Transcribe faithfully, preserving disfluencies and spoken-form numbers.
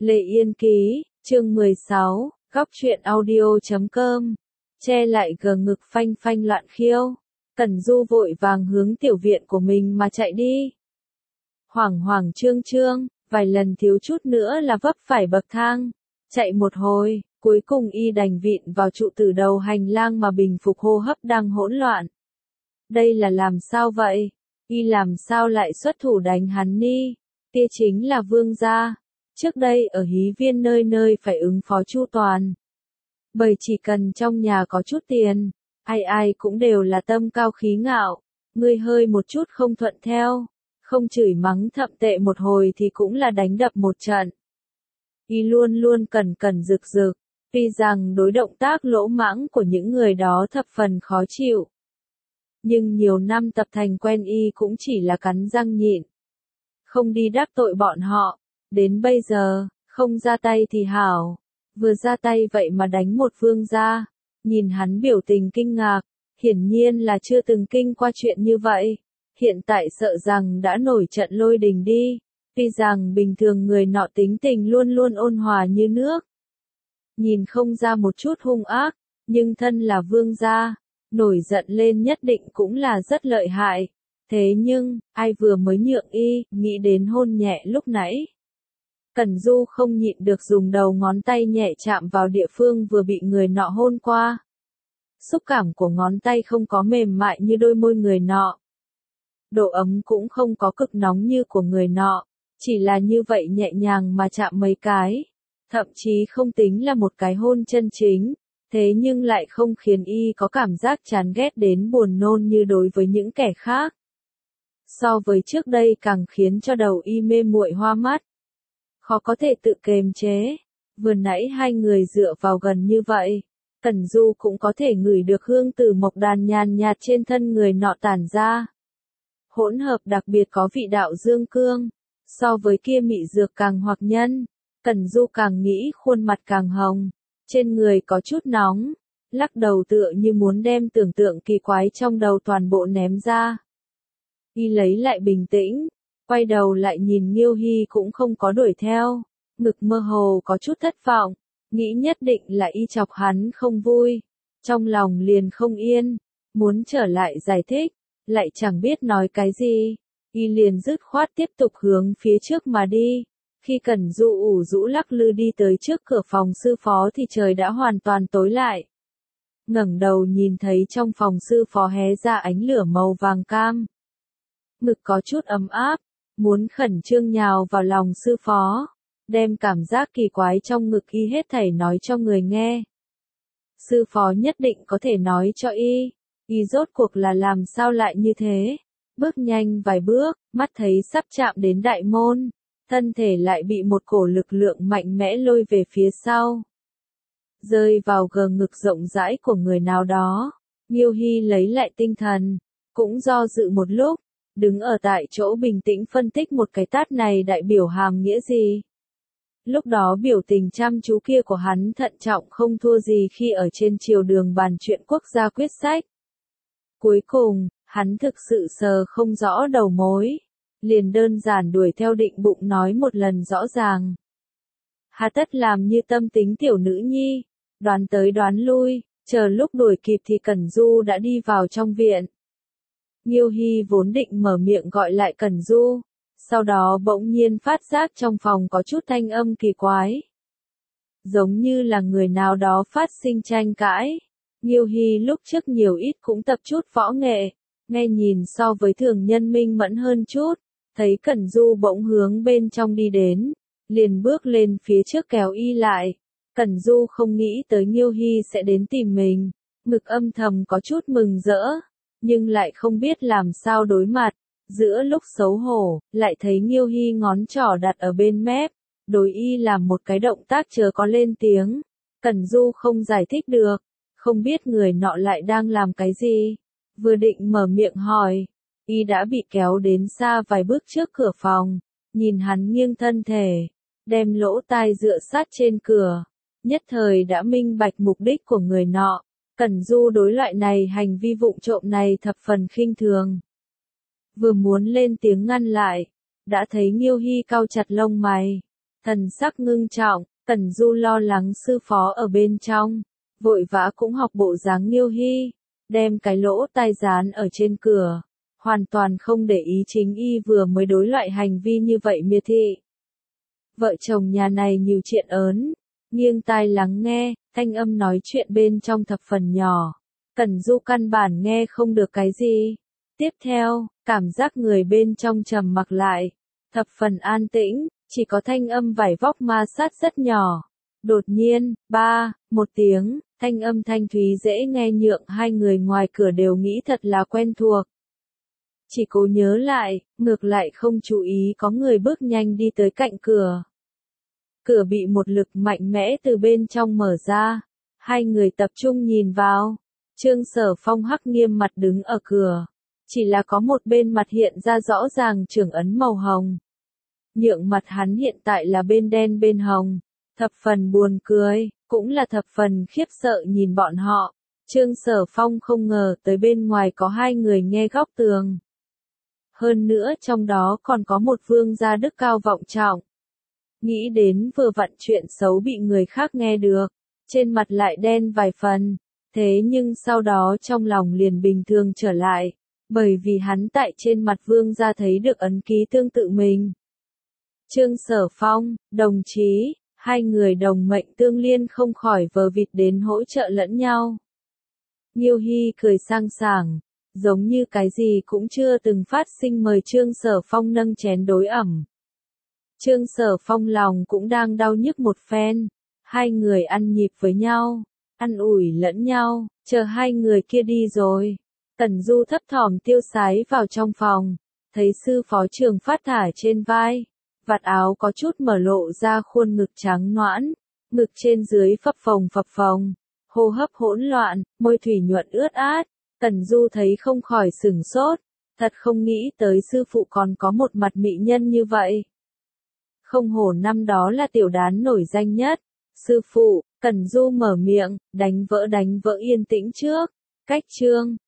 Lệ Yên Ký, chương mười sáu, góc truyện audio chấm com, che lại gờ ngực phanh phanh loạn khiêu. Cẩn Du vội vàng hướng tiểu viện của mình mà chạy đi. Hoảng hoảng trương trương, vài lần thiếu chút nữa là vấp phải bậc thang. Chạy một hồi, cuối cùng y đành vịn vào trụ từ đầu hành lang mà bình phục hô hấp đang hỗn loạn. Đây là làm sao vậy? Y làm sao lại xuất thủ đánh hắn ni? Tia chính là vương gia. Trước đây ở Hí Viên nơi nơi phải ứng phó chu toàn. Bởi chỉ cần trong nhà có chút tiền, ai ai cũng đều là tâm cao khí ngạo. Ngươi hơi một chút không thuận theo, không chửi mắng thậm tệ một hồi thì cũng là đánh đập một trận. Y luôn luôn cẩn cẩn rực rực, tuy rằng đối động tác lỗ mãng của những người đó thập phần khó chịu. Nhưng nhiều năm tập thành quen y cũng chỉ là cắn răng nhịn. Không đi đắc tội bọn họ. Đến bây giờ, không ra tay thì hảo. Vừa ra tay vậy mà đánh một vương gia. Nhìn hắn biểu tình kinh ngạc. Hiển nhiên là chưa từng kinh qua chuyện như vậy. Hiện tại sợ rằng đã nổi trận lôi đình đi. Tuy rằng bình thường người nọ tính tình luôn luôn ôn hòa như nước. Nhìn không ra một chút hung ác. Nhưng thân là vương gia. Nổi giận lên nhất định cũng là rất lợi hại. Thế nhưng, ai vừa mới nhượng y, nghĩ đến hôn nhẹ lúc nãy. Cẩn Du không nhịn được dùng đầu ngón tay nhẹ chạm vào địa phương vừa bị người nọ hôn qua. Xúc cảm của ngón tay không có mềm mại như đôi môi người nọ. Độ ấm cũng không có cực nóng như của người nọ, chỉ là như vậy nhẹ nhàng mà chạm mấy cái. Thậm chí không tính là một cái hôn chân chính, thế nhưng lại không khiến y có cảm giác chán ghét đến buồn nôn như đối với những kẻ khác. So với trước đây càng khiến cho đầu y mê muội hoa mắt. Khó có thể tự kiềm chế. Vừa nãy hai người dựa vào gần như vậy. Cẩn Du cũng có thể ngửi được hương từ mộc đàn nhàn nhạt trên thân người nọ tản ra. Hỗn hợp đặc biệt có vị đạo dương cương. So với kia mị dược càng hoặc nhân. Cẩn Du càng nghĩ khuôn mặt càng hồng. Trên người có chút nóng. Lắc đầu tựa như muốn đem tưởng tượng kỳ quái trong đầu toàn bộ ném ra. Y lấy lại bình tĩnh. Quay đầu lại nhìn Nghiêu Hy cũng không có đuổi theo, ngực mơ hồ có chút thất vọng, nghĩ nhất định là y chọc hắn không vui, trong lòng liền không yên, muốn trở lại giải thích, lại chẳng biết nói cái gì, y liền dứt khoát tiếp tục hướng phía trước mà đi, khi Cẩn Du ủ rũ lắc lư đi tới trước cửa phòng sư phó thì trời đã hoàn toàn tối lại. Ngẩng đầu nhìn thấy trong phòng sư phó hé ra ánh lửa màu vàng cam. Ngực có chút ấm áp. Muốn khẩn trương nhào vào lòng sư phó, đem cảm giác kỳ quái trong ngực y hết thảy nói cho người nghe. Sư phó nhất định có thể nói cho y, y rốt cuộc là làm sao lại như thế. Bước nhanh vài bước, mắt thấy sắp chạm đến đại môn, thân thể lại bị một cổ lực lượng mạnh mẽ lôi về phía sau. Rơi vào gờ ngực rộng rãi của người nào đó, Nghiêu Hy lấy lại tinh thần, cũng do dự một lúc. Đứng ở tại chỗ bình tĩnh phân tích một cái tát này đại biểu hàm nghĩa gì. Lúc đó biểu tình chăm chú kia của hắn thận trọng không thua gì khi ở trên triều đường bàn chuyện quốc gia quyết sách. Cuối cùng, hắn thực sự sờ không rõ đầu mối. Liền đơn giản đuổi theo định bụng nói một lần rõ ràng. Hà tất làm như tâm tính tiểu nữ nhi, đoán tới đoán lui, chờ lúc đuổi kịp thì Cẩn Du đã đi vào trong viện. Nghiêu Hy vốn định mở miệng gọi lại Cẩn Du, sau đó bỗng nhiên phát giác trong phòng có chút thanh âm kỳ quái. Giống như là người nào đó phát sinh tranh cãi. Nghiêu Hy lúc trước nhiều ít cũng tập chút võ nghệ, nghe nhìn so với thường nhân minh mẫn hơn chút, thấy Cẩn Du bỗng hướng bên trong đi đến, liền bước lên phía trước kéo y lại. Cẩn Du không nghĩ tới Nghiêu Hy sẽ đến tìm mình, ngực âm thầm có chút mừng rỡ. Nhưng lại không biết làm sao đối mặt, giữa lúc xấu hổ, lại thấy Nghiêu Hy ngón trỏ đặt ở bên mép, đối y làm một cái động tác chờ có lên tiếng. Cẩn Du không giải thích được, không biết người nọ lại đang làm cái gì, vừa định mở miệng hỏi, y đã bị kéo đến xa vài bước trước cửa phòng, nhìn hắn nghiêng thân thể, đem lỗ tai dựa sát trên cửa, nhất thời đã minh bạch mục đích của người nọ. Cẩn Du đối loại này hành vi vụng trộm này thập phần khinh thường. Vừa muốn lên tiếng ngăn lại, đã thấy Nghiêu Hy cau chặt lông mày, Thần sắc ngưng trọng, Tần Du lo lắng sư phó ở bên trong, vội vã cũng học bộ dáng Nghiêu Hy, đem cái lỗ tai dán ở trên cửa, hoàn toàn không để ý chính y vừa mới đối loại hành vi như vậy miệt thị. Vợ chồng nhà này nhiều chuyện ớn, nghiêng tai lắng nghe, thanh âm nói chuyện bên trong thập phần nhỏ. Tần Du căn bản nghe không được cái gì. Tiếp theo, cảm giác người bên trong trầm mặc lại, thập phần an tĩnh, chỉ có thanh âm vải vóc ma sát rất nhỏ. Đột nhiên, ba, một tiếng, thanh âm thanh thúy dễ nghe nhượng hai người ngoài cửa đều nghĩ thật là quen thuộc. Chỉ cố nhớ lại, ngược lại không chú ý có người bước nhanh đi tới cạnh cửa. Cửa bị một lực mạnh mẽ từ bên trong mở ra, hai người tập trung nhìn vào. Trương Sở Phong hắc nghiêm mặt đứng ở cửa, chỉ là có một bên mặt hiện ra rõ ràng trưởng ấn màu hồng. Nhượng mặt hắn hiện tại là bên đen bên hồng, thập phần buồn cười, cũng là thập phần khiếp sợ nhìn bọn họ. Trương Sở Phong không ngờ tới bên ngoài có hai người nghe góc tường. Hơn nữa trong đó còn có một vương gia đức cao vọng trọng. Nghĩ đến vừa vặn chuyện xấu bị người khác nghe được, trên mặt lại đen vài phần, thế nhưng sau đó trong lòng liền bình thường trở lại, bởi vì hắn tại trên mặt vương gia thấy được ấn ký tương tự mình. Trương Sở Phong, đồng chí, hai người đồng mệnh tương liên không khỏi vờ vịt đến hỗ trợ lẫn nhau. Nghiêu Hy cười sang sảng, giống như cái gì cũng chưa từng phát sinh mời Trương Sở Phong nâng chén đối ẩm. Trương Sở Phong lòng cũng đang đau nhức một phen, hai người ăn nhịp với nhau, ăn ủi lẫn nhau, chờ hai người kia đi rồi. Tần Du thấp thỏm tiêu sái vào trong phòng, thấy sư phó Trường Phát thả trên vai, vạt áo có chút mở lộ ra khuôn ngực trắng nõn, ngực trên dưới phập phồng phập phồng, hô hấp hỗn loạn, môi thủy nhuận ướt át. Tần Du thấy không khỏi sửng sốt, thật không nghĩ tới sư phụ còn có một mặt mỹ nhân như vậy. Không hổ năm đó là tiểu đán nổi danh nhất. Sư phụ, Tần Du mở miệng, đánh vỡ đánh vỡ yên tĩnh trước. Cách chương